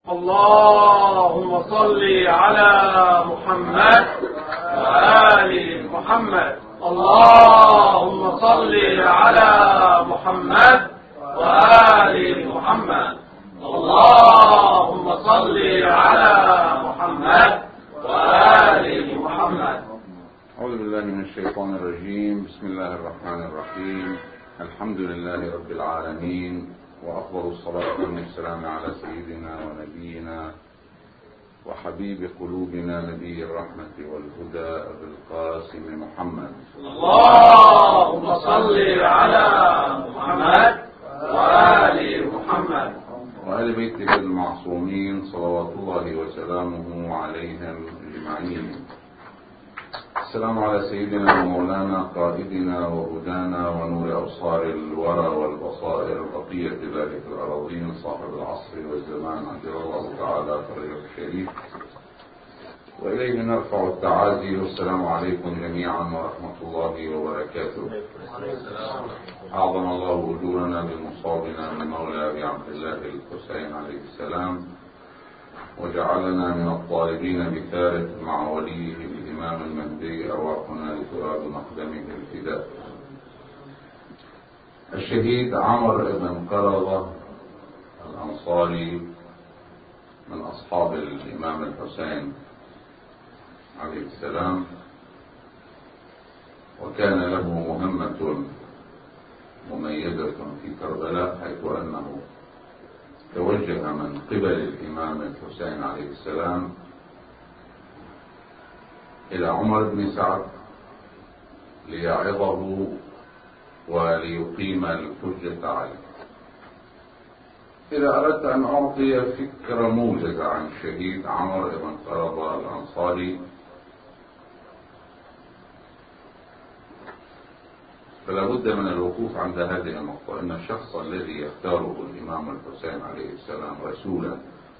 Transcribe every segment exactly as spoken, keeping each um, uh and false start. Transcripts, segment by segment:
اللهم صل على محمد وآل محمد. اللهم صل على محمد وآل محمد. اللهم صل على محمد وآل محمد. أعوذ بالله من الشيطان الرجيم. بسم الله الرحمن الرحيم. الحمد لله رب العالمين، وأفضل الصلاة والسلام على سيدنا ونبينا وحبيب قلوبنا نبي الرحمة والهدى أبي القاسم محمد. اللهم صل على محمد وآل محمد وآل بيته المعصومين صلوات الله وسلامه عليهم أجمعين. السلام على سيدنا ومولانا قائدنا وهدانا ونور أبصار الورى والبصائر بقية الله في الأراضين صاحب العصر والزمان عجل الله تعالى فرجه الشريف، وإليه نرفع التعازي. والسلام عليكم جميعا ورحمة الله وبركاته. أعظم الله أجورنا بمصابنا من مولى أبي عبد الله الحسين عليه السلام، وجعلنا من الطالبين بثالث مع وليه الإمام المهدي أرواحنا لتراب مقدمه الفداء. الشهيد عمر بن قرظة الأنصاري من أصحاب الإمام الحسين عليه السلام، وكان له مهمة مميزة في كربلاء، حيث أنه توجه من قبل الإمام الحسين عليه السلام إلى عمر بن سعد ليعظه وليقيم الحجة عليه. إذا أردت أن أعطي فكرة موجزة عن الشهيد عمر بن قرظة الأنصاري، فلا بد من الوقوف عند هذه النقطة: إن الشخص الذي يختاره الإمام الحسين عليه السلام رسولا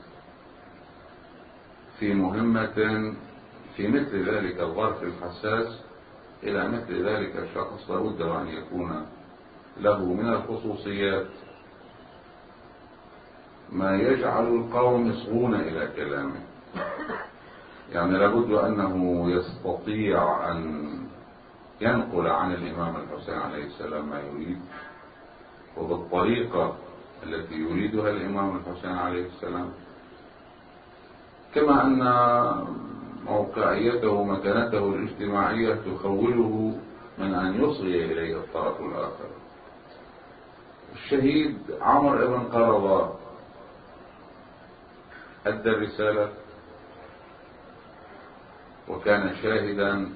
في مهمة في مثل ذلك الظرف الحساس، إلى مثل ذلك الشخص لا بد أن يكون له من الخصوصيات ما يجعل القوم يصغون إلى كلامه. يعني لا بد أنه يستطيع أن ينقل عن الإمام الحسين عليه السلام ما يريد، وبالطريقة التي يريدها الإمام الحسين عليه السلام، كما أن موقعيته ومكانته الاجتماعية تخوله من أن يصغي إليه الطرف الآخر. الشهيد عمر بن قرظة أدى الرسالة، وكان شاهدا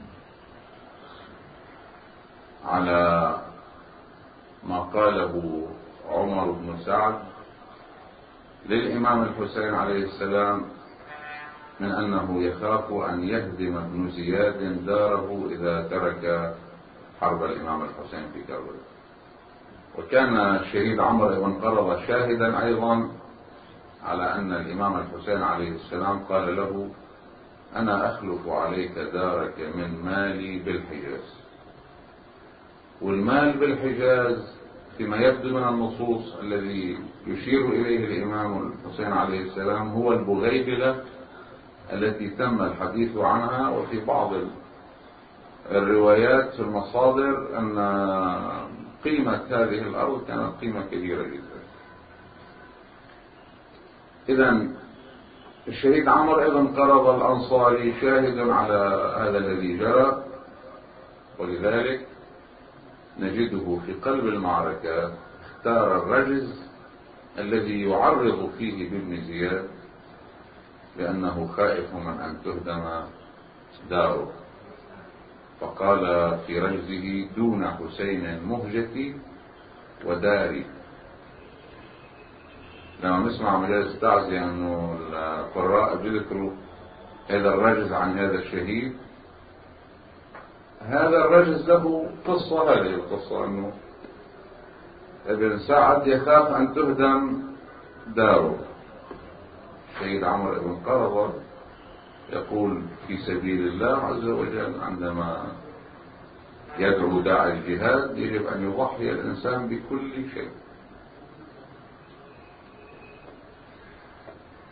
على ما قاله عمر بن سعد للإمام الحسين عليه السلام من أنه يخاف أن يهدم ابن زياد داره إذا ترك حرب الإمام الحسين في كربلاء. وكان الشهيد عمر بن قرظة شاهدا أيضا على أن الإمام الحسين عليه السلام قال له: أنا أخلف عليك دارك من مالي بالحجاز. والمال بالحجاز فيما يبدو من النصوص الذي يشير إليه الإمام الحسين عليه السلام هو البغيبلة التي تم الحديث عنها، وفي بعض الروايات في المصادر أن قيمة هذه الأرض كانت قيمة كبيرة جدا. إذن الشهيد عمر بن قرظة الأنصاري شاهد على هذا الذي جرى، ولذلك نجده في قلب المعركة اختار الرجز الذي يعرض فيه بابن زياد، لأنه خائف من أن تهدم داره، فقال في رجزه: دون حسين مهجتي وداري. لما نسمع مجالس التعزية أنه القراء بيذكروا هذا الرجز عن هذا الشهيد، هذا الرجز له قصة. هذه القصة أنه ابن سعد يخاف أن تهدم داره. الشهيد عمر بن قرظة يقول في سبيل الله عز وجل عندما يدعو داعي الجهاد يجب أن يضحي الإنسان بكل شيء.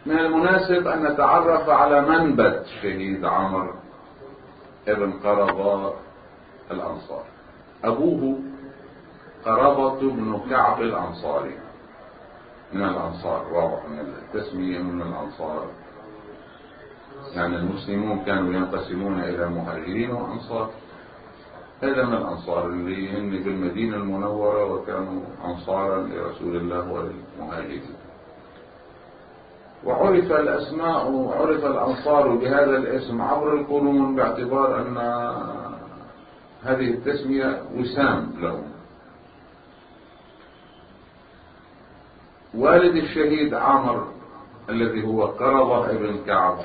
من المناسب أن نتعرف على منبت الشهيد عمرو ابن قرظة الأنصاري. أبوه قرظة بن كعب الأنصاري من الأنصار، واضح من التسمية من الأنصار، يعني المسلمون كانوا ينقسمون إلى مهاجرين وأنصار. هذا من الأنصار اللي هن بالمدينة المنورة وكانوا أنصارا لرسول الله والمهاجرين. وعرف الأسماء، عرف الأنصار بهذا الاسم عبر القرون، باعتبار أن هذه التسمية وسام لهم. والد الشهيد عمرو الذي هو قرظة ابن كعب،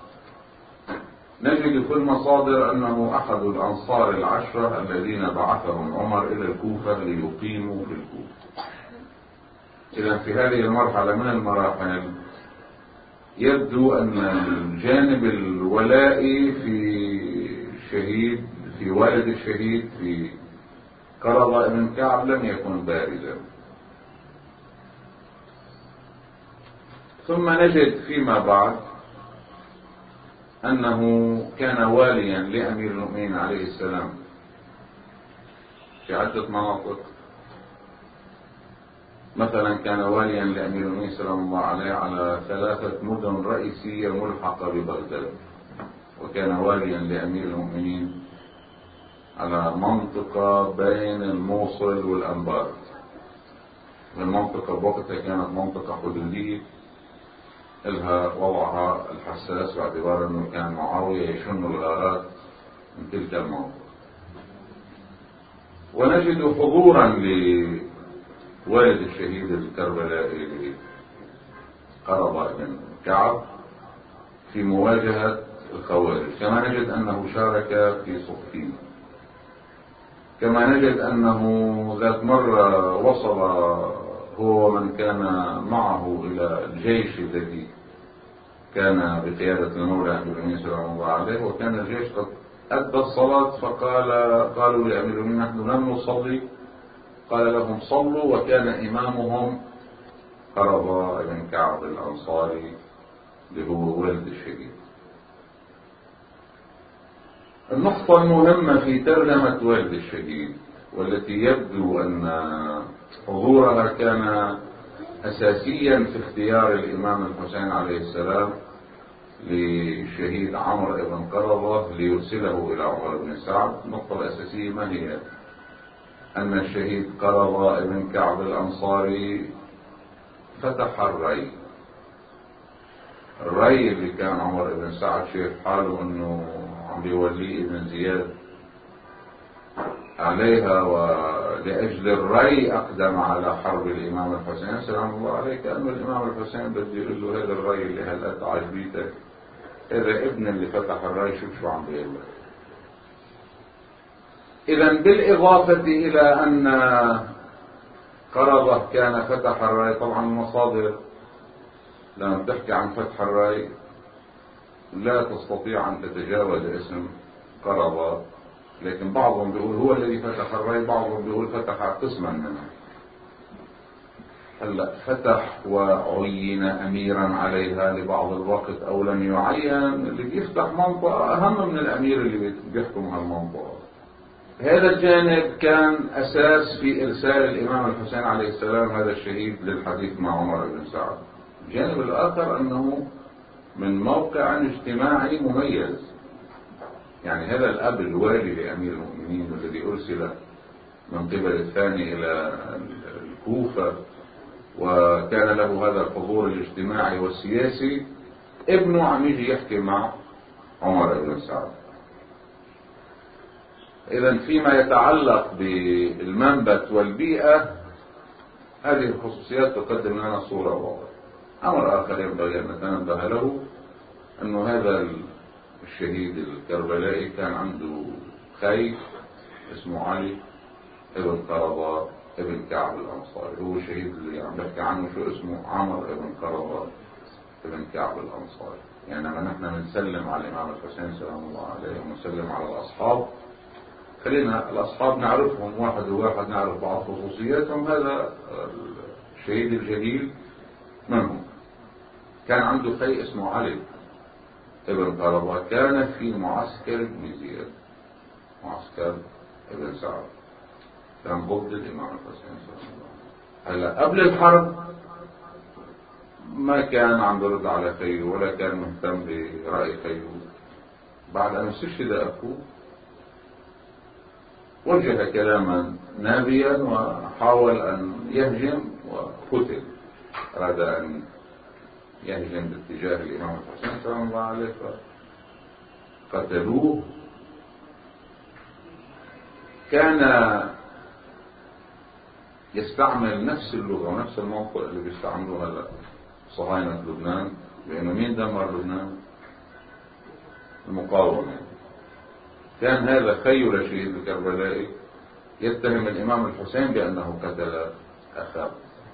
نجد في المصادر أنه أحد الأنصار العشرة الذين بعثهم عمر إلى الكوفة ليقيموا في الكوفة. إذا في هذه المرحلة من المراحل يبدو أن الجانب الولائي في الشهيد، في والد الشهيد في قرظة ابن كعب لم يكن بارزا. ثم نجد فيما بعد أنه كان واليا لأمير المؤمنين عليه السلام في عدة مناطق. مثلا كان واليا لأمير المؤمنين سلام الله عليه على ثلاثة مدن رئيسية ملحقة ببغداد، وكان واليا لأمير المؤمنين على منطقة بين الموصل والأنبار. المنطقة بوقتها كانت منطقة حدودية لها وضعها الحساس، باعتبار أنه كان معاوية يشن الغارات من تلك المنطقة. ونجد حضورا لوالد الشهيد الكربلائي قرظة بن كعب في مواجهة الخوارج، كما نجد أنه شارك في صفين، كما نجد أنه ذات مرة وصل هو ومن كان معه إلى الجيش الذي كان بقيادة المولى أمير المؤمنين صلى الله عليه، وكان الجيش قد أدى الصلاة، فقال قالوا لأمير المؤمنين نحن لم نصلي، قال لهم صلوا، وكان إمامهم قرظة بن كعب الأنصاري اللي هو والد الشهيد. النقطة المهمة في ترجمة والد الشهيد والتي يبدو أن حضورها كان أساسيا في اختيار الإمام الحسين عليه السلام للشهيد عمرو بن قرظة ليرسله إلى عمر بن سعد. النقطة الأساسية ما هي؟ أن الشهيد قرظة بن كعب الأنصاري فتح الري. الري اللي كان عمر بن سعد شايف حاله أنه عم بيوليه ابن زياد عليها، ولأجل الري أقدم على حرب الإمام الحسين سلام الله عليه، كأنه الإمام الحسين بده يقول له هذا الري اللي هلأت عجبيتك، هذا ابن اللي فتح الري، شوف شو عم بيقول لك. إذا بالإضافة إلى أن قرظة كان فتح الري، طبعا المصادر لما تحكي عن فتح الري لا تستطيع أن تتجاوز اسم قرظة، لكن بعضهم بيقول هو الذي فتح الري، بعضهم بيقول فتح قسما منه. هلا فتح وعين أميرا عليها لبعض الوقت أو لم يعين، اللي بيفتح منطقة أهم من الأمير اللي بيحكم هالمنطقة. هذا الجانب كان أساس في إرسال الإمام الحسين عليه السلام هذا الشهيد للحديث مع عمر بن سعد. الجانب الآخر أنه من موقع اجتماعي مميز، يعني هذا الأب الوالي لأمير المؤمنين والذي أرسل من قبل الثاني إلى الكوفة وكان له هذا الحضور الاجتماعي والسياسي، ابنه عم يجي يحكي مع عمر بن سعد. إذا فيما يتعلق بالمنبت والبيئة هذه الخصوصيات تقدم لنا صورة واضحة. أمر آخر ينبغي أن نتنبه له أنه هذا الشهيد الكربلائي كان عنده خي اسمه علي ابن قرظة ابن كعب الأنصاري، هو الشهيد اللي عم بحكي عنه شو اسمه؟ عمرو ابن قرظة ابن كعب الأنصاري. يعني لما نحن بنسلم على الإمام الحسين سلام الله عليه ونسلم على الأصحاب، خلينا الأصحاب نعرفهم واحد وواحد، نعرف بعض خصوصياتهم. هذا الشهيد الجليل من هو؟ كان عنده خي اسمه علي ابن قرضة، كان في معسكر ابن زياد، معسكر ابن سعد، كان ضد الإمام الحسين صلى الله عليه وسلم. هلا قبل الحرب ما كان عم يرد على خيه ولا كان مهتم برأي خيه. بعد أن استشهد أخوه وجه كلاما نابيا وحاول أن يهجم وقتل، أراد أن يهجم باتجاه الإمام الحسين صلى الله عليه وسلم فقتلوه. كان يستعمل نفس اللغة ونفس المنطق اللي بيستعملوه هلا صهاينة لبنان، لأنه مين دمر لبنان؟ المقاومة. كان هذا خير الشهيد الكربلائي يتهم الإمام الحسين بأنه قتل أخاه،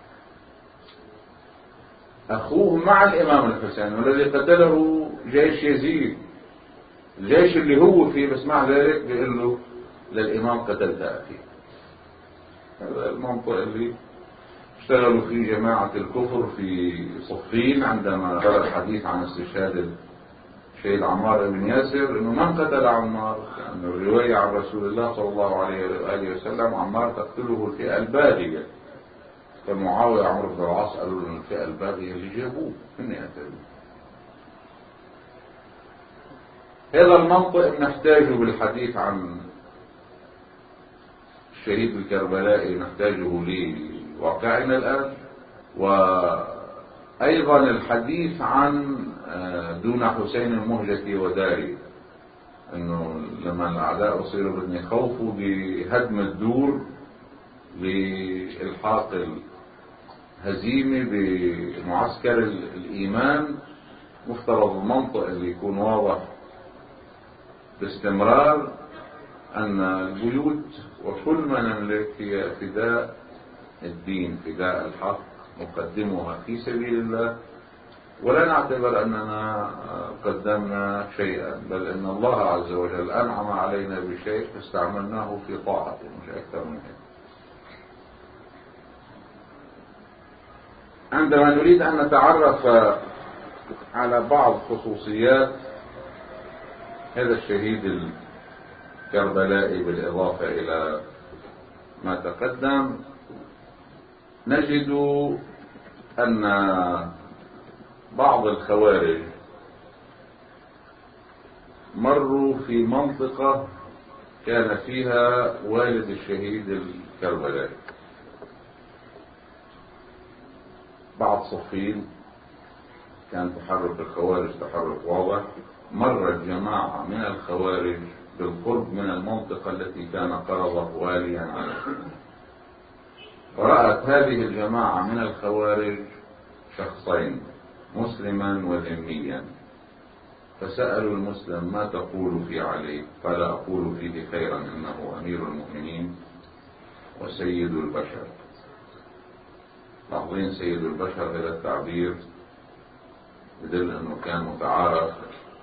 أخوه مع الإمام الحسين، والذي قتله جيش يزيد، الجيش اللي هو فيه، بس مع ذلك بيقول له للإمام قتلت أخي. هذا المنطق اللي اشتغلوا فيه جماعة الكفر في صفين عندما جرى الحديث عن استشهاد الشهيد عمار بن ياسر، انه من قتل عمار؟ لأن يعني الرواية عن رسول الله صلى الله عليه وآله وسلم عمار تقتله الفئة الباغية، فمعاوية عمرو بن العاص قالوا له الفئة الباغية اللي جابوه من يقتلوه. هذا المنطق نحتاجه بالحديث عن الشهيد الكربلائي، نحتاجه لواقعنا الآن، وأيضا الحديث عن دون حسين المهجتي وداري، انه لما الاعداء اصيروا بدهم يخوفوا بهدم الدور لإلحاق الهزيمة بمعسكر الإيمان، مفترض المنطق اللي يكون واضح باستمرار أن البيوت وكل ما نملك هي فداء الدين، فداء الحق، نقدمها في سبيل الله، ولا نعتبر أننا قدمنا شيئا، بل أن الله عز وجل أنعم علينا بشيء فاستعملناه في طاعته، مش أكثر من هذا. عندما نريد أن نتعرف على بعض خصوصيات هذا الشهيد الكربلائي بالإضافة إلى ما تقدم، نجد أن بعض الخوارج مروا في منطقة كان فيها والد الشهيد الكربلائي. بعد صفين كان تحرك الخوارج تحرك واضح، مرت جماعة من الخوارج بالقرب من المنطقة التي كان قرضه واليا عليها، ورأت هذه الجماعة من الخوارج شخصين، مسلما وذميا، فسألوا المسلم ما تقول في علي؟ قال أقول فيه خيرا، إنه أمير المؤمنين وسيد البشر. لاحظين سيد البشر، هذا التعبير يدل أنه كان متعارف،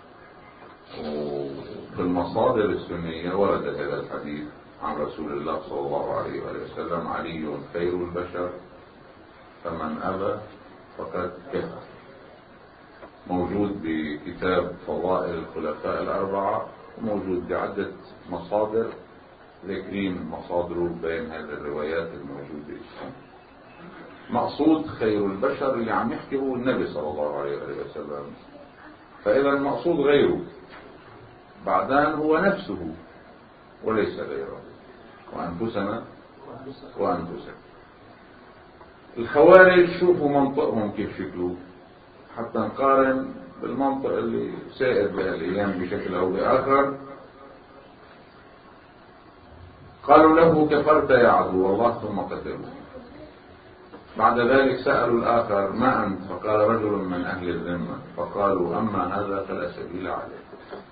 وفي المصادر السنية ورد هذا الحديث عن رسول الله صلى الله عليه وسلم: علي خير البشر فمن أبى فقد كفر. موجود بكتاب فضائل الخلفاء الأربعة، وموجود بعدة مصادر ذكرين مصادره بين هذه الروايات الموجودة. مقصود خير البشر اللي عم يحكي هو النبي صلى الله عليه وسلم، فإذا المقصود غيره، بعدان هو نفسه وليس غيره، وأنفسنا وأنفسنا. الخوارج شوفوا منطقهم كيف شكله حتى نقارن بالمنطق اللي سائد بهالأيام بشكل أو بآخر. قالوا له كفرت يا عدو الله، ثم قتلوه. بعد ذلك سألوا الآخر ما أنت؟ فقال رجل من أهل الذمة. فقالوا أما هذا فلا سبيل عليه.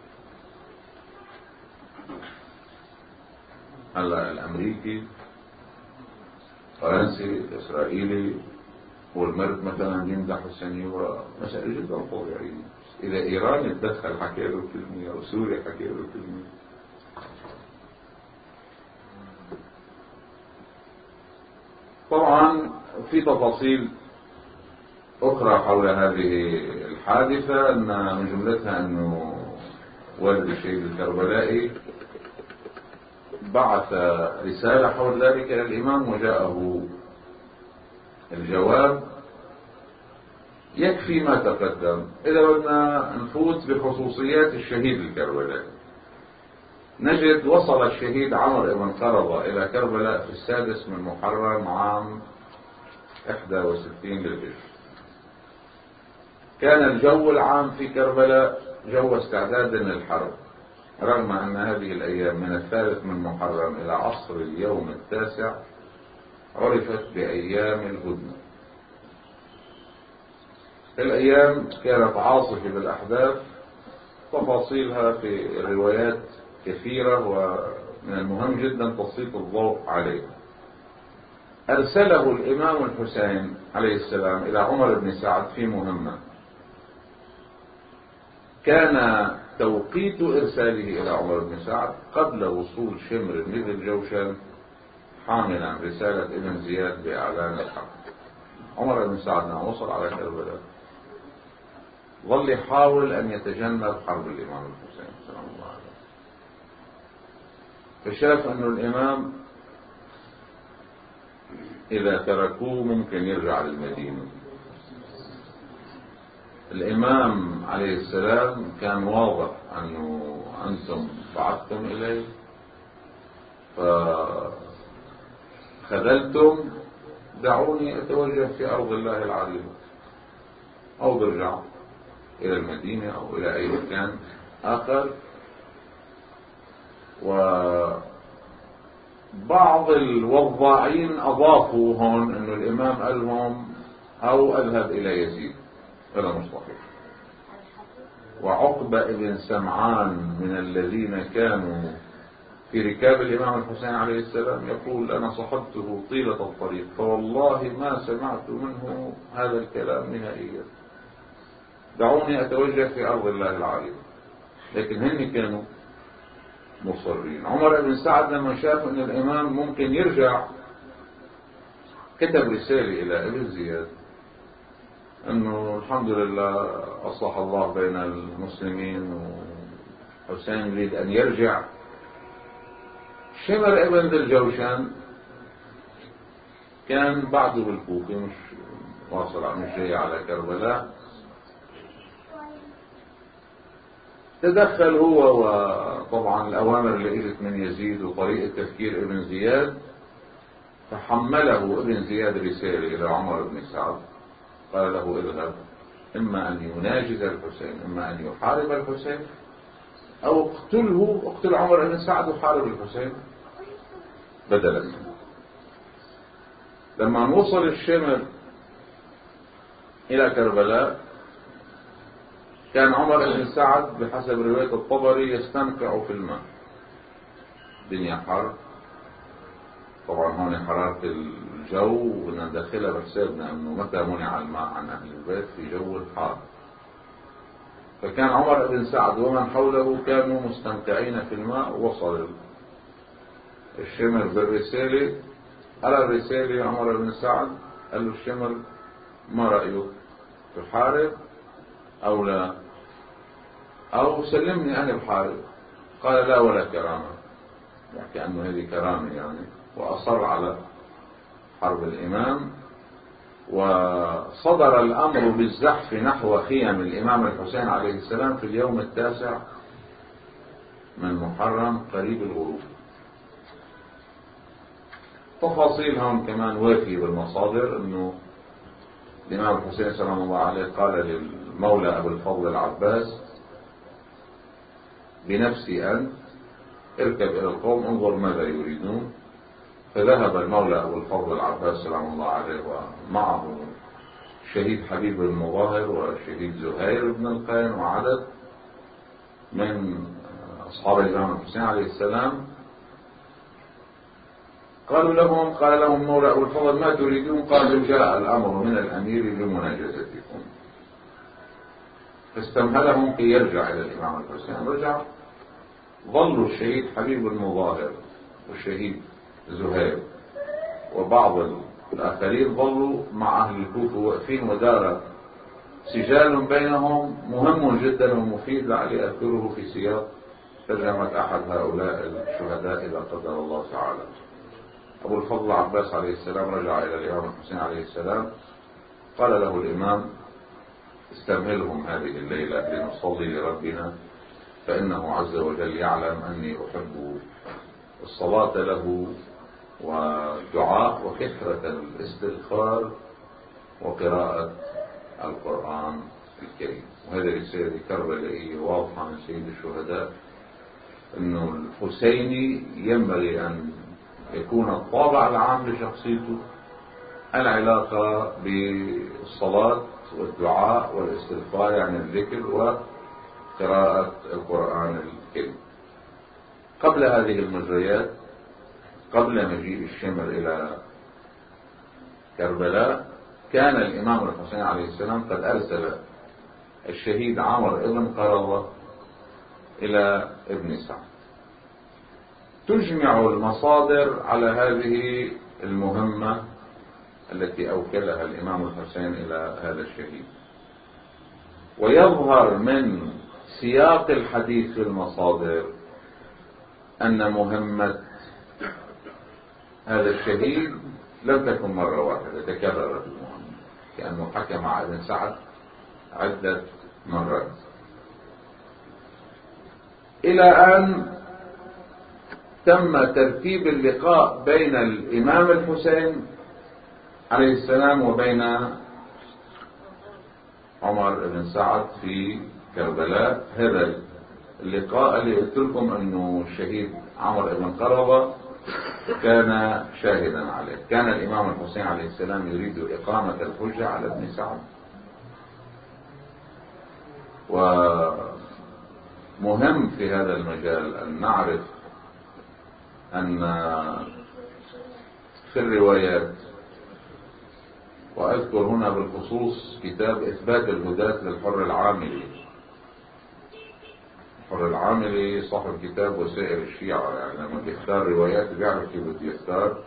هلا الأمريكي، فرنسي، الإسرائيلي والمرد مثلا يمدح السنيورة، مسألة جدا طبيعية. إذا إيران يتدخل حكي له كلمة، أو سوريا حكي له كلمة، طبعا في تفاصيل أخرى حول هذه الحادثة أن من جملتها أنه والد الشهيد الكربلائي بعث رسالة حول ذلك إلى الإمام وجاءه الجواب. يكفي ما تقدم. إذا بدنا نفوت بخصوصيات الشهيد الكربلائي نجد وصل الشهيد عمر بن قرظة إلى كربلاء في السادس من محرم عام إحدى وستين للهجرة. كان الجو العام في كربلاء جو استعداد للحرب، رغم أن هذه الأيام من الثالث من محرم إلى عصر اليوم التاسع عرفت بأيام الهدنة. الأيام كانت عاصفة بالأحداث، تفاصيلها في الروايات كثيرة ومن المهم جدا تسليط الضوء عليها. أرسله الإمام الحسين عليه السلام إلى عمر بن سعد في مهمة. كان توقيت إرساله إلى عمر بن سعد قبل وصول شمر بن ذي الجوشن حاملا رسالة ابن زياد بإعلان الحرب. عمر بن سعد لما وصل على كربلاء ظل يحاول أن يتجنب حرب الإمام الحسين سلام الله عليه، فشاف أنه الإمام إذا تركوه ممكن يرجع للمدينة. الإمام عليه السلام كان واضح أنه أنتم بعثتم إليه فخذلتم، دعوني أتوجه في أرض الله العظيمة أو برجع إلى المدينة أو إلى أي مكان آخر. وبعض الوضاعين أضافوا هون أنه الإمام قال لهم أو أذهب إلى يزيد، هذا مش صحيح. وعقبة ابن سمعان من الذين كانوا في ركاب الإمام الحسين عليه السلام يقول أنا صحبته طيلة الطريق فوالله ما سمعت منه هذا الكلام نهائيا، دعوني أتوجه في أرض الله العظيم. لكن هن كانوا مصرين. عمر بن سعد لما شاف أن الإمام ممكن يرجع كتب رسالة إلى ابن زياد أنه الحمد لله أصلح الله بين المسلمين وحسين يريد أن يرجع. شمر ابن ذي الجوشن كان بعده بالكوفة، مش واصل مش جاي على كربلاء. تدخل هو وطبعا الأوامر اللي اجت من يزيد وطريقة تفكير ابن زياد، فحمله ابن زياد رسالة إلى عمر بن سعد قال له اذهب إما أن يناجز الحسين إما أن يحارب الحسين أو اقتله، اقتل عمر بن سعد وحارب الحسين بدلا منه. لما وصل الشمر إلى كربلاء كان عمر بن سعد بحسب رواية الطبري يستنقع في الماء. دنيا حر طبعا، هون حرارة الجو وندخلها بحسابنا انه متى منع الماء عن اهل البيت في جو الحار. فكان عمر بن سعد ومن حوله كانوا مستنقعين في الماء. وصل الشمر بالرسالة، على الرسالة عمر بن سعد قال له الشمر ما رأيك تحارب أو لا، أو سلمني أنا بحارب. قال لا ولا كرامة، يعني أنه هذه كرامة يعني. وأصر على حرب الإمام. وصدر الأمر بالزحف نحو خيم الإمام الحسين عليه السلام في اليوم التاسع من محرم قريب الغروب. تفاصيلهم كمان وافية بالمصادر، أنه الإمام الحسين سلام الله عليه قال للمولى أبو الفضل العباس بنفسي أنت اركب إلى القوم انظر ماذا يريدون. فذهب المولى أبو الفضل العباس سلام الله عليه ومعه الشهيد حبيب بن مظاهر والشهيد زهير بن القين وعدد من أصحاب الإمام الحسين عليه السلام. قالوا لهم قال لهم مولى أبو الفضل ما تريدون؟ قالوا جاء الأمر من الأمير بمناجزتكم. فاستمهلهم كي يرجع إلى الإمام الحسين. رجع. ظلوا الشهيد حبيب المظاهر والشهيد زهير وبعض الآخرين ظلوا مع أهل الكوفة واقفين، ودار سجال بينهم مهم جدا ومفيد، لعلي أذكره في سياق ترجمة أحد هؤلاء الشهداء إذا قدر الله تعالى. أبو الفضل عباس عليه السلام رجع إلى الإمام الحسين عليه السلام، قال له الإمام: استمهلهم هذه الليلة لنصلي لربنا، فإنه عز وجل يعلم أني أحب الصلاة له والدعاء وكثرة الاستغفار وقراءة القرآن الكريم. وهذه رسالة كربلائية واضحة من سيد الشهداء، أنه الحسيني ينبغي أن يكون الطابع العام لشخصيته العلاقة بالصلاة والدعاء والاستغفار، يعني الذكر وقراءة القرآن الكريم. قبل هذه المجريات، قبل مجيء الشمر إلى كربلاء، كان الإمام الحسين عليه السلام قد أرسل الشهيد عمر بن قرظة إلى ابن سعد. تجمع المصادر على هذه المهمة التي أوكلها الإمام الحسين إلى هذا الشهيد، ويظهر من سياق الحديث في المصادر أن مهمة هذا الشهيد لم تكن مرة واحدة، تكررت المهمة، كأنه حكى مع ابن سعد عدة مرات، إلى أن تم ترتيب اللقاء بين الإمام الحسين عليه السلام وبين عمر بن سعد في كربلاء. هذا اللقاء اللي قلت لكم أنه الشهيد عمر بن قرظة كان شاهدا عليه، كان الإمام الحسين عليه السلام يريد إقامة الحجة على ابن سعد. ومهم في هذا المجال أن نعرف أن في الروايات، وأذكر هنا بالخصوص كتاب إثبات الهداة للحر العاملي. الحر العاملي صاحب كتاب وسائر الشيعة، يعني لما بيختار روايات بيعرف كيف بده يختار.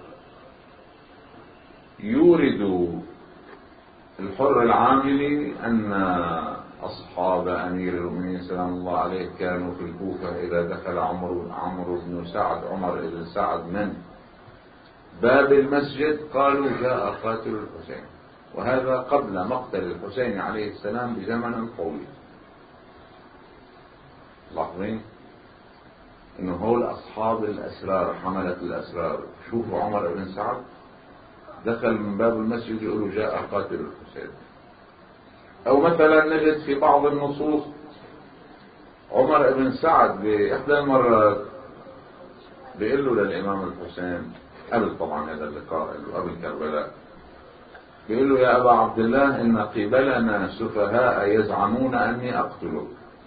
يورد الحر العاملي أن أصحاب أمير المؤمنين سلام الله عليه كانوا في الكوفة إذا دخل عمرو عمرو بن سعد عمر بن سعد من باب المسجد قالوا جاء قاتل الحسين، وهذا قبل مقتل الحسين عليه السلام بزمن طويل. لاحظين انه هول اصحاب الاسرار حملة الاسرار شوفوا عمر بن سعد دخل من باب المسجد يقولوا جاء قاتل الحسين. او مثلا نجد في بعض النصوص عمر بن سعد باحدى المرات بيقول له للامام الحسين قبل طبعا هذا اللقاء قبل كربلاء، بيقول له: يا ابا عبد الله ان قبلنا سفهاء يزعمون اني اقتلك.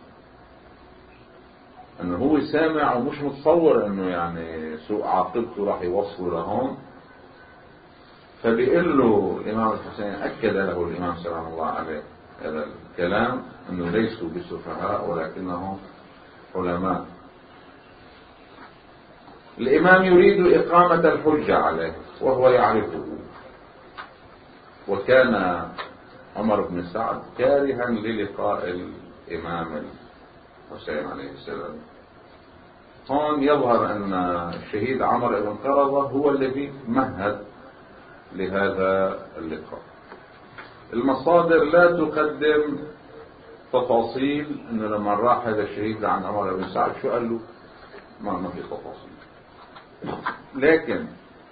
انه هو سامع ومش متصور انه يعني سوء عاقبته راح يوصله لهون. فبيقول له الامام الحسين، اكد له الامام سلام الله عليه هذا الكلام، انه ليسوا بسفهاء ولكنهم علماء. الامام يريد اقامة الحجة عليه وهو يعرفه، وكان عمر بن سعد كارها للقاء الامام الحسين عليه السلام. هون يظهر ان الشهيد عمر بن قرظة هو الذي مهد لهذا اللقاء. المصادر لا تقدم تفاصيل انه لما راح هذا الشهيد عن عمر بن سعد شو قال له، ما ما في تفاصيل. لكن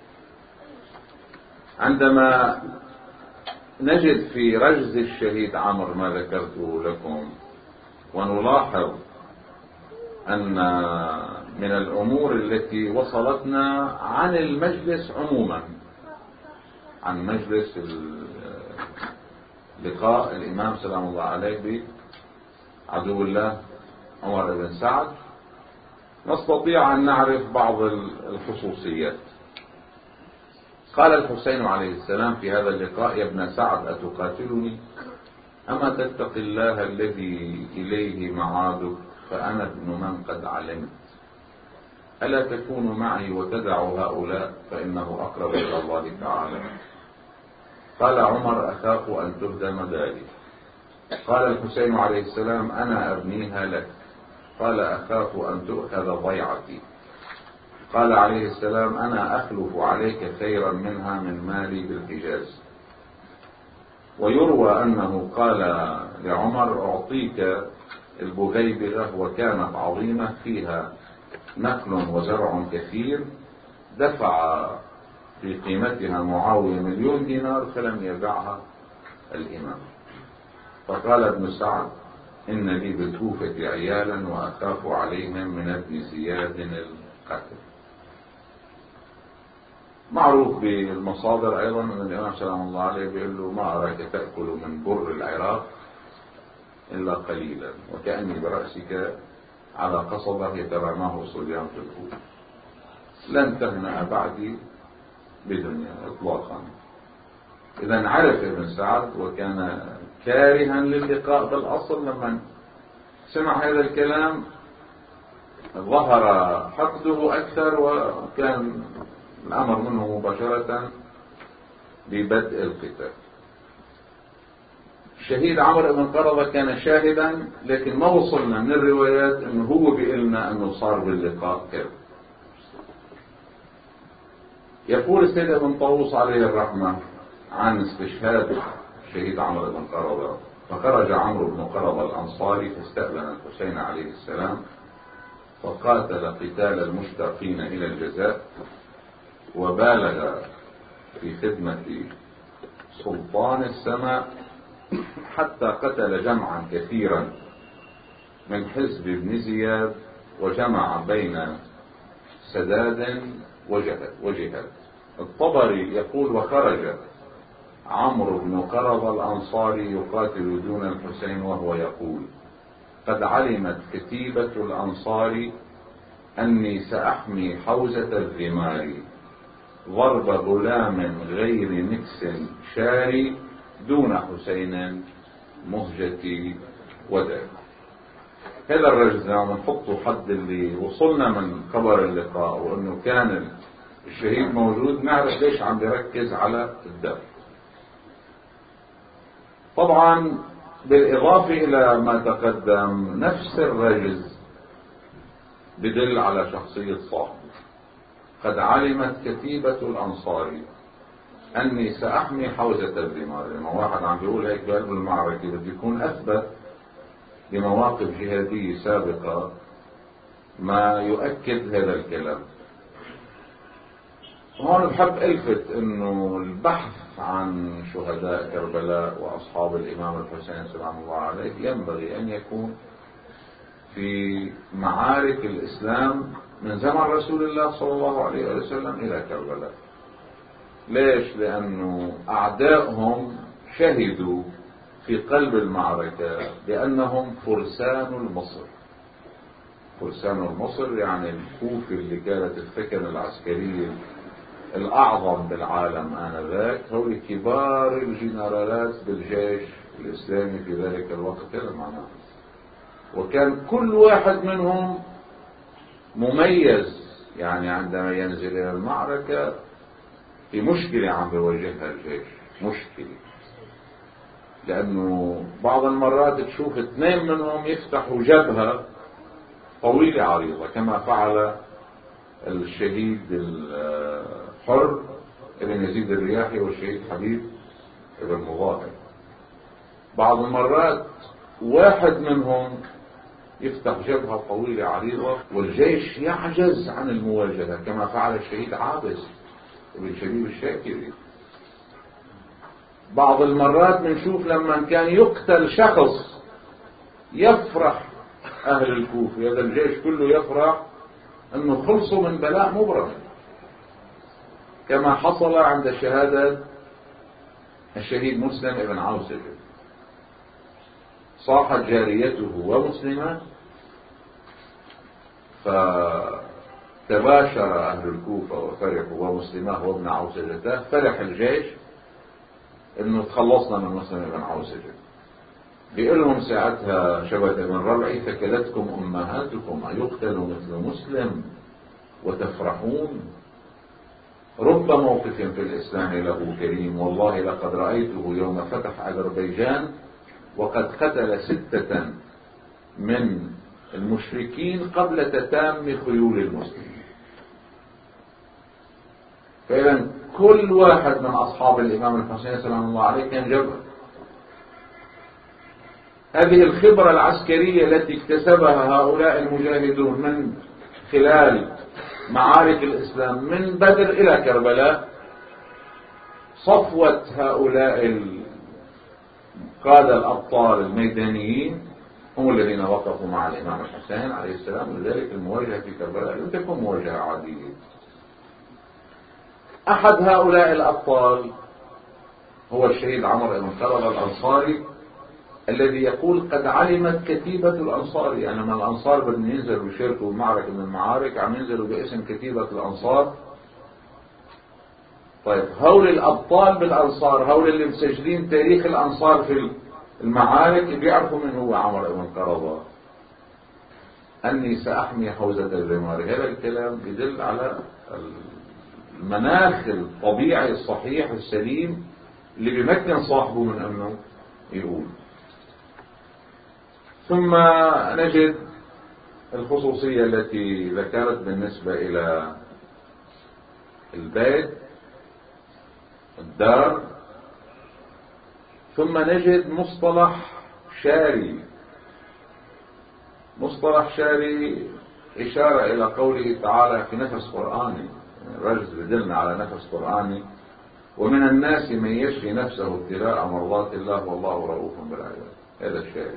عندما نجد في رجز الشهيد عمر ما ذكرته لكم، ونلاحظ أن من الأمور التي وصلتنا عن المجلس عموما، عن مجلس لقاء الإمام سلام الله عليه بعدو الله عمر بن سعد، نستطيع أن نعرف بعض الخصوصيات. قال الحسين عليه السلام في هذا اللقاء: يا ابن سعد أتقاتلني؟ أما تتقي الله الذي إليه معادك، فأنا ابن من قد علمت، ألا تكون معي وتدع هؤلاء فإنه أقرب إلى الله تعالى. قال عمر: أخاف أن تهدم ذلك. قال الحسين عليه السلام: أنا أبنيها لك. قال: أخاف أن تؤخذ ضيعتي. قال عليه السلام: أنا أخلف عليك خيرا منها من مالي بالحجاز. ويروى أنه قال لعمر: أعطيك البغيبغة، وكانت عظيمة فيها نخل وزرع كثير، دفع في قيمتها معاوية مليون دينار فلم يبعها الإمام. فقال ابن سعد: إن لي بالكوفة عيالا وأخاف عليهم من ابن زياد القتل. معروف بالمصادر أيضا أن الإمام سلام الله عليه بيقول له: ما أراك تأكل من بر العراق إلا قليلا، وكأني برأسك على قصبة يترماه صبيان في الكوفة، لن تهنأ بعدي بدنيا إطلاقا. إذا عرف ابن سعد وكان كارها للقاء بالأصل، لما سمع هذا الكلام ظهر حقده أكثر، وكان الأمر منه مباشرة ببدء القتال. الشهيد عمرو بن قرظة كان شاهدا، لكن ما وصلنا من الروايات انه هو بيقلنا انه صار باللقاء كذا. يقول السيد ابن طاووس عليه الرحمة عن استشهاد الشهيد عمرو بن قرظة: فخرج عمرو بن قرظة الأنصاري فاستأذن الحسين عليه السلام، فقاتل قتال المشتاقين إلى الجزاء، وبالغ في خدمة سلطان السماء، حتى قتل جمعا كثيرا من حزب ابن زياد، وجمع بين سداد وجهاد. الطبري يقول: وخرج عمرو بن قرظة الأنصاري يقاتل دون الحسين، وهو يقول: قد علمت كتيبة الأنصار أني سأحمي حوزة الذمار، ضرب غلام غير نكس شاري، دون حسين مهجتي وداع. هذا الرجل لما نحطه حد اللي وصلنا من خبر اللقاء وانه كان الشهيد موجود، نعرف ليش عم بيركز على الدم. طبعا بالاضافة الى ما تقدم، نفس الرجز بدل على شخصية صاحبه. قد علمت كتيبة الأنصار أني سأحمي حوزة الذمار. لما واحد عم بيقول هيك بقلب المعركة بده يكون أثبت بمواقف جهادية سابقة ما يؤكد هذا الكلام. هون بحب ألفت أنه البحث عن شهداء كربلاء وأصحاب الإمام الحسين سلام الله عليه ينبغي أن يكون في معارك الإسلام من زمن رسول الله صلى الله عليه وسلم إلى كربلاء. ليش؟ لأنه أعدائهم شهدوا في قلب المعركة بأنهم فرسان المصر. فرسان المصر يعني الكوفة اللي كانت الثكنة العسكرية الأعظم بالعالم آنذاك، هؤلاء كبار الجنرالات بالجيش الإسلامي في ذلك الوقت. هذا معناه. وكان كل واحد منهم مميز، يعني عندما ينزل إلى المعركة في مشكلة عم بيواجهها الجيش، مشكلة. لأنه بعض المرات تشوف اثنين منهم يفتحوا جبهة طويلة عريضة، كما فعل الشهيد الحر ابن يزيد الرياحي والشهيد حبيب ابن مظاهر. بعض المرات واحد منهم يفتح جبهة طويلة عريضة والجيش يعجز عن المواجهة، كما فعل الشهيد عابس ابن شبيب الشاكري. بعض المرات بنشوف لما كان يقتل شخص يفرح أهل الكوفة، هذا الجيش كله يفرح أنه خلصوا من بلاء مبرم، كما حصل عند شهادة الشهيد مسلم ابن عوسجة. صاحت جاريته ومسلمة، فتباشر أهل الكوفة وفرحوا، ومسلمة وابن عوسجته. فرح الجيش انه تخلصنا من مسلم ابن عوسجة. بيقول لهم ساعتها شبت بن ربعي: ثكلتكم امهاتكم ايقتل مثل مسلم وتفرحون؟ رب موقف في الاسلام له كريم، والله لقد رأيته يوم فتح اذربيجان وقد قتل ستة من المشركين قبل تتام خيول المسلمين. فإذا كل واحد من أصحاب الإمام الحسين سلام الله عليه كان جبر. هذه الخبرة العسكرية التي اكتسبها هؤلاء المجاهدون من خلال معارك الإسلام من بدر إلى كربلاء، صفوة هؤلاء القادة الأبطال الميدانيين هم الذين وقفوا مع الإمام الحسين عليه السلام. ولذلك المواجهة في كربلاء لم تكن مواجهة عادية. أحد هؤلاء الأبطال هو الشهيد عمر بن قرظة الأنصاري، الذي يقول قد علمت كتيبة الأنصار، يعني من الأنصار بدهم ينزلوا يشاركوا معركة من المعارك عم ينزلوا باسم كتيبة الأنصار. طيب هؤلاء الأبطال بالأنصار، هؤلاء اللي مسجلين تاريخ الأنصار في المعارك بيعرفوا من هو عمر بن قرظة. أني سأحمي حوزة الرمار، هذا الكلام يدل على المناخ الطبيعي الصحيح السليم اللي بيمكن صاحبه من أنه يقول. ثم نجد الخصوصية التي ذكرت بالنسبة إلى البيت الدار. ثم نجد مصطلح شاري. مصطلح شاري إشارة إلى قوله تعالى في نفس قرآني، رجز بدلنا على نفس قرآني: ومن الناس من يشري نفسه ابتغاء مرضات الله والله رؤوف بالعباد. هذا الشاري.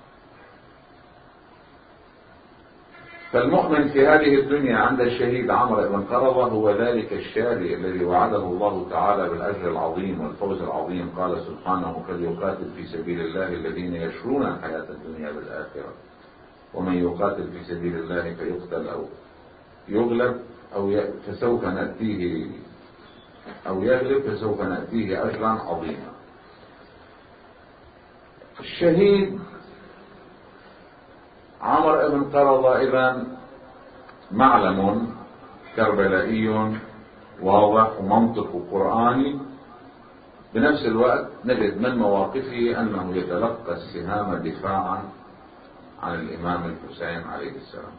فالمؤمن في هذه الدنيا عند الشهيد عمر بن قرظة هو ذلك الشاري الذي وعده الله تعالى بالأجر العظيم والفوز العظيم. قال سبحانه: فليقاتل في سبيل الله الذين يشرون الحياة الدنيا بالآخرة ومن يقاتل في سبيل الله فيقتل أو يغلب أو ي... فسوف نأتيه أو يغلب فسوف نأتيه أجرا عظيما. الشهيد عمر بن قرظة إذن معلم كربلائي واضح ومنطق قرآني. بنفس الوقت نجد من مواقفه أنه يتلقى السهام دفاعا عن الإمام الحسين عليه السلام.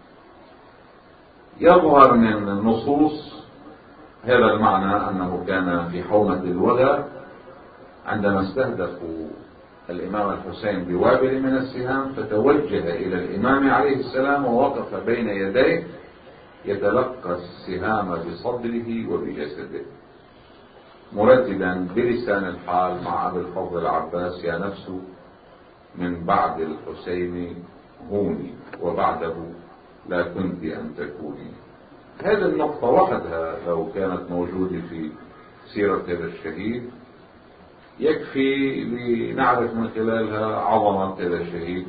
يظهر من النصوص هذا المعنى، أنه كان في حومة الوغى عندما استهدفوا الإمام الحسين بوابل من السهام، فتوجه إلى الإمام عليه السلام ووقف بين يديه يتلقى السهام بصدره وبجسده، مرددا بلسان الحال مع أبي الفضل العباس: يا نفس من بعد الحسين هوني وبعده لا كنت أن تكوني. هذه النقطة وحدها لو كانت موجودة في سيرة هذا الشهيد يكفي لنعرف من خلالها عظمة هذا الشهيد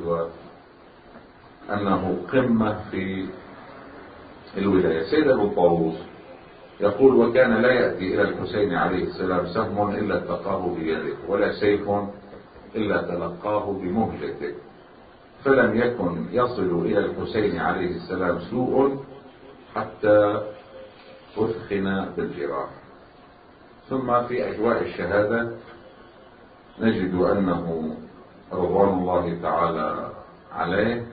وأنه قمة في الولاية. سيد أبو الطاووس يقول: وكان لا يأتي إلى الحسين عليه السلام سهم إلا اتقاه بيده ولا سيف إلا تلقاه بمهجته، فلم يكن يصل إلى الحسين عليه السلام سوء حتى أثخن بالجراح. ثم في أجواء الشهادة نجد أنه رضوان الله تعالى عليه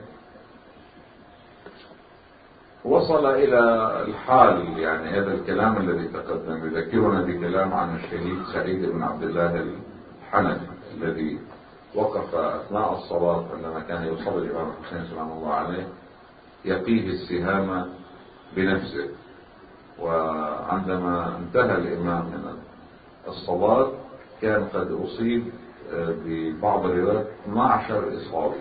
وصل إلى الحال، يعني هذا الكلام الذي تقدم يذكرنا بكلام عن الشهيد سعيد بن عبد الله الحنفي الذي وقف أثناء الصلاة عندما كان يصلي الإمام الحسين سلام الله عليه يقيه السهام بنفسه. وعندما انتهى الإمام من الصلاة كان قد أصيب ببعض الروايات اثنا عشر إصابة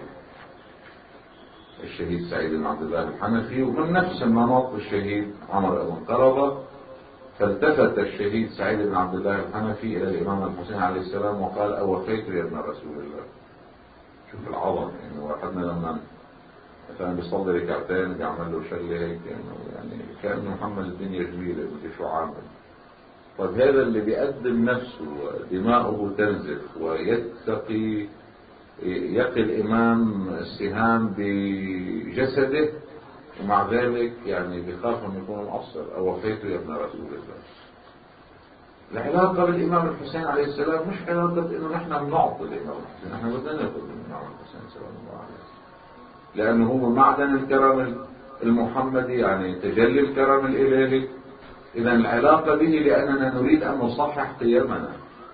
الشهيد سعيد بن عبد الله الحنفي، ومن نفس النمط الشهيد عمر بن قرظة. فالتفت الشهيد سعيد بن عبد الله الحنفي إلى الإمام الحسين عليه السلام وقال: أوفيت يا ابن رسول الله. شوف العظم، يعني واحدنا لما مثلا بيصلي ركعتين بيعمل له شغله هيك يعني كأنه محمد الدنيا جميلة بدي شو عامل. طيب هذا اللي بيقدم نفسه ودماؤه تنزف ويتقي يقي الإمام السهام بجسده ومع ذلك يعني بيخاف أن يكون مقصر. أوفيته يا ابن رسول الله. العلاقة بالإمام الحسين عليه السلام مش علاقة إنه نحن بنعطي الإمام الحسين، نحن بدنا ناخذ من الإمام الحسين سلام الله عليه، لأنه هو معدن الكرم المحمدي، يعني تجلي الكرم الإلهي. إذا العلاقة به لأننا نريد أن نصحح قيمنا،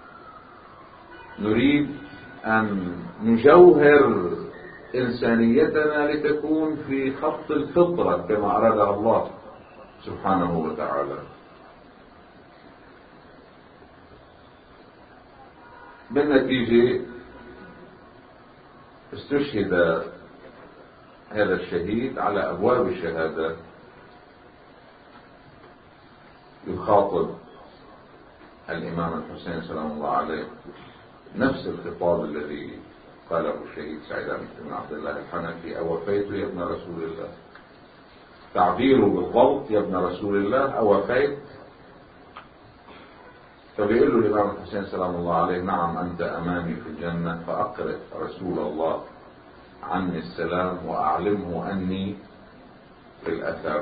نريد أن نجوهر إنسانيتنا لتكون في خط الفطرة كما أرادها الله سبحانه وتعالى. بالنتيجة استشهد هذا الشهيد على أبواب الشهادة، يخاطب الإمام الحسين سلام الله عليه نفس الخطاب الذي قاله الشهيد سعيد بن عبد الله الحنفي: أوفيت يا ابن رسول الله. تعبيره بالضبط: يا ابن رسول الله أوفيت. فبيقول له الإمام الحسين سلام الله عليه: نعم أنت أمامي في الجنة، فأقرئ رسول الله عني السلام وأعلمه أني في الأثر.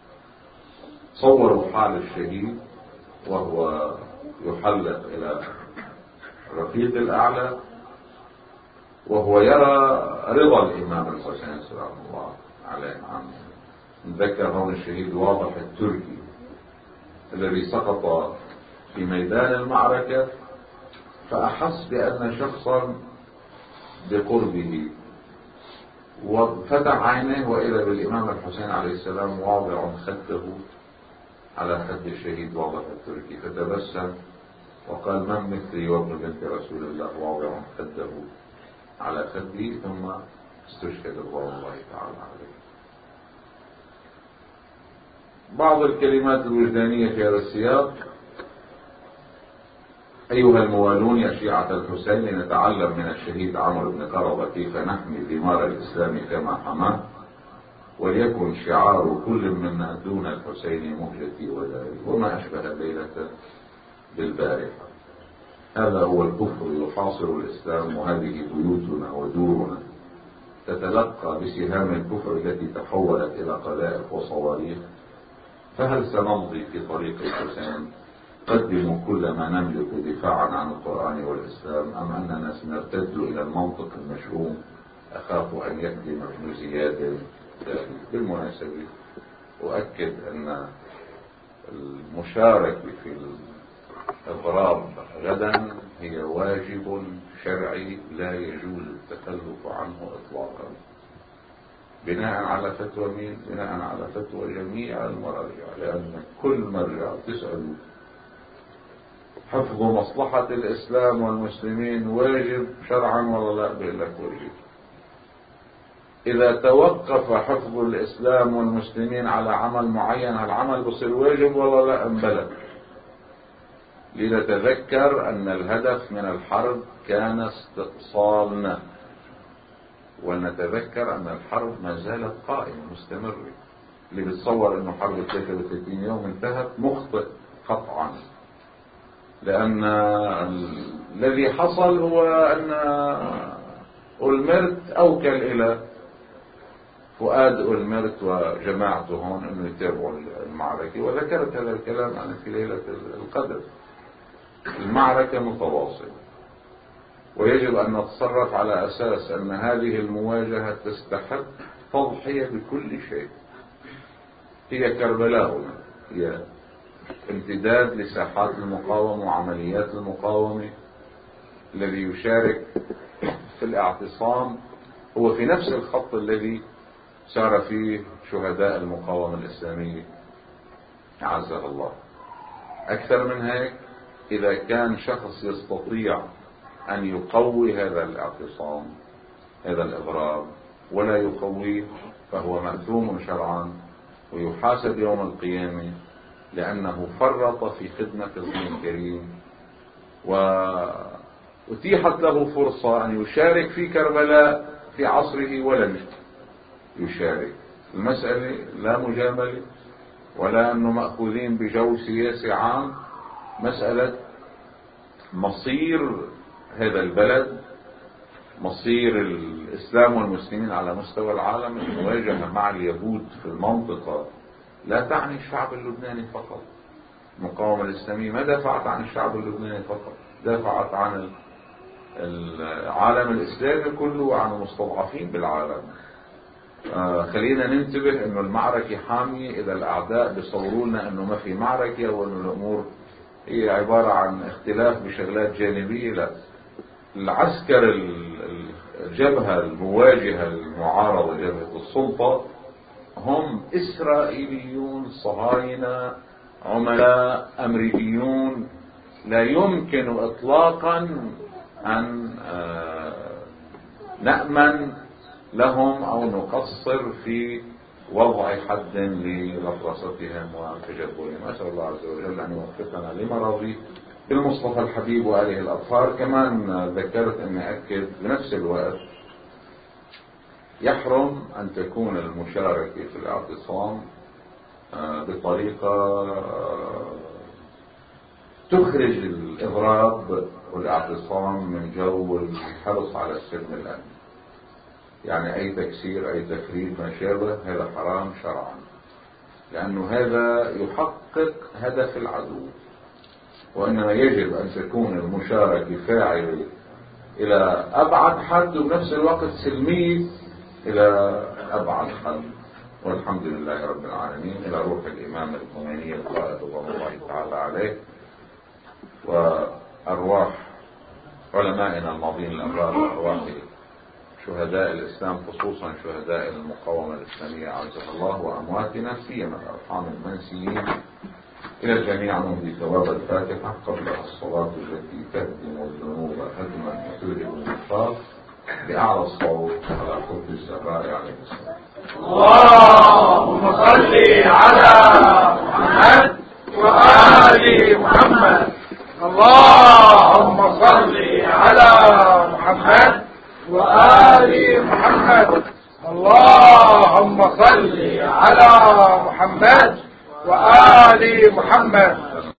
صوروا حال الشهيد وهو يحلق إلى رفيق الأعلى، وهو يرى رضا الإمام الحسين سلام الله عليه عنه. نذكر هون الشهيد واضح التركي الذي سقط في ميدان المعركة، فأحس بأن شخصا بقربه، وفتح عينيه وإذا بالإمام الحسين عليه السلام واضع خده على خد الشهيد واضح التركي، فتبسم وقال: من مثلي وابن بنت رسول الله واضع خده على خدي، ثم استشهد رضوان الله تعالى عليه. بعض الكلمات الوجدانية في هذا السياق: أيها الموالون يا شيعة الحسين، لنتعلم من الشهيد عمرو بن قرظة كيف نحمي ثمار الإسلام كما حماه، وليكن شعار كل منا دون الحسين مهجتي وداري، وما أشبه الليلة بالبارحة. هذا هو الكفر يحاصر الإسلام، وهذه بيوتنا ودورنا تتلقى بسهام الكفر التي تحولت إلى قذائف وصواريخ. فهل سنمضي في طريق الحسين قدموا كل ما نملك دفاعا عن القرآن والإسلام، أم أننا سنرتد إلى المنطق المشؤوم أخاف أن يهدم ابن زياد ذلك؟ بالمناسبة أؤكد أن المشاركة في الإضراب غدا هي واجب شرعي لا يجوز التخلف عنه إطلاقا، بناء على فتوى مين؟ بناء على فتوى جميع المراجع، لأن كل مرجع تسأل حفظ مصلحة الإسلام والمسلمين واجب شرعا ولا لا؟ بيقول لك واجب. إذا توقف حفظ الإسلام والمسلمين على عمل معين، العمل بصير واجب ولا لا؟ انبلى. لنتذكر أن الهدف من الحرب كان استئصالنا، ونتذكر أن الحرب ما زالت قائمة مستمرة. اللي بيتصور أنه حرب ثلاثة وثلاثين يوم انتهت مخطئ قطعا، لأن الذي حصل هو أن أولمرت أوكل إلى فؤاد أولمرت وجماعته هون أنه يتابعوا المعركة، وذكرت هذا الكلام أنا في ليلة القدر. المعركة متواصلة، ويجب أن نتصرف على أساس أن هذه المواجهة تستحق تضحية بكل شيء. هي كربلاؤنا، هي امتداد لساحات المقاومة وعمليات المقاومة. الذي يشارك في الاعتصام هو في نفس الخط الذي سار فيه شهداء المقاومة الإسلامية أعزها الله. أكثر من هيك، إذا كان شخص يستطيع أن يقوي هذا الاعتصام هذا الإضراب ولا يقويه، فهو مأثوم شرعا ويحاسب يوم القيامة، لأنه فرط في خدمة الدين الكريم. وأتيحت له فرصة أن يشارك في كربلاء في عصره ولم يشارك. المسألة لا مجاملة ولا أنه مأخوذين بجو سياسي عام، مسألة مصير هذا البلد، مصير الإسلام والمسلمين على مستوى العالم. المواجهة مع اليهود في المنطقة لا تعني الشعب اللبناني فقط، المقاومة الإسلامية ما دافعت عن الشعب اللبناني فقط، دافعت عن العالم الإسلامي كله وعن المستضعفين بالعالم. آه خلينا ننتبه انه المعركة حامية. اذا الاعداء بيصوروا لنا انه ما في معركة وانه الامور هي عبارة عن اختلاف بشغلات جانبية، لا، العسكر الجبهة المواجهة المعارضة جبهة السلطة هم اسرائيليون صهاينة عملاء امريكيون، لا يمكن اطلاقا ان آه نأمن لهم او نقصر في وضع حد لغطرستهم وتجبرهم. اسال الله عز وجل ان يوفقنا لمراضيه بالمصطفى الحبيب واله الاطهار. كمان ذكرت اني اكد بنفس الوقت يحرم ان تكون المشاركه في الاعتصام بطريقه تخرج الاضراب والاعتصام من جو الحرص على السلم الامني. يعني اي تكسير اي تخريب ما شابه هذا حرام شرعا، لانه هذا يحقق هدف العدو، وانما يجب ان تكون المشاركة فاعلة الى ابعد حد وبنفس الوقت سلمية الى ابعد حد. والحمد لله رب العالمين. الى روح الامام الخميني القائد رضوان الله تعالى عليه، وارواح علمائنا الماضين الابرار، وارواح شهداء الإسلام خصوصا شهداء المقاومة الإسلامية أعزهم الله، وأمواتنا سيما الأرحام المنسيين. إلى الجميع نمضي ثواب الفاتحة قبل الصلاة التي تهدم الذنوب هدما وتوجب النشاط بأعلى الصوت على قدس الزهراء عليه السلام. اللهم صل على محمد وآل محمد. اللهم صل على محمد وآل محمد. اللهم صل على محمد وآل محمد.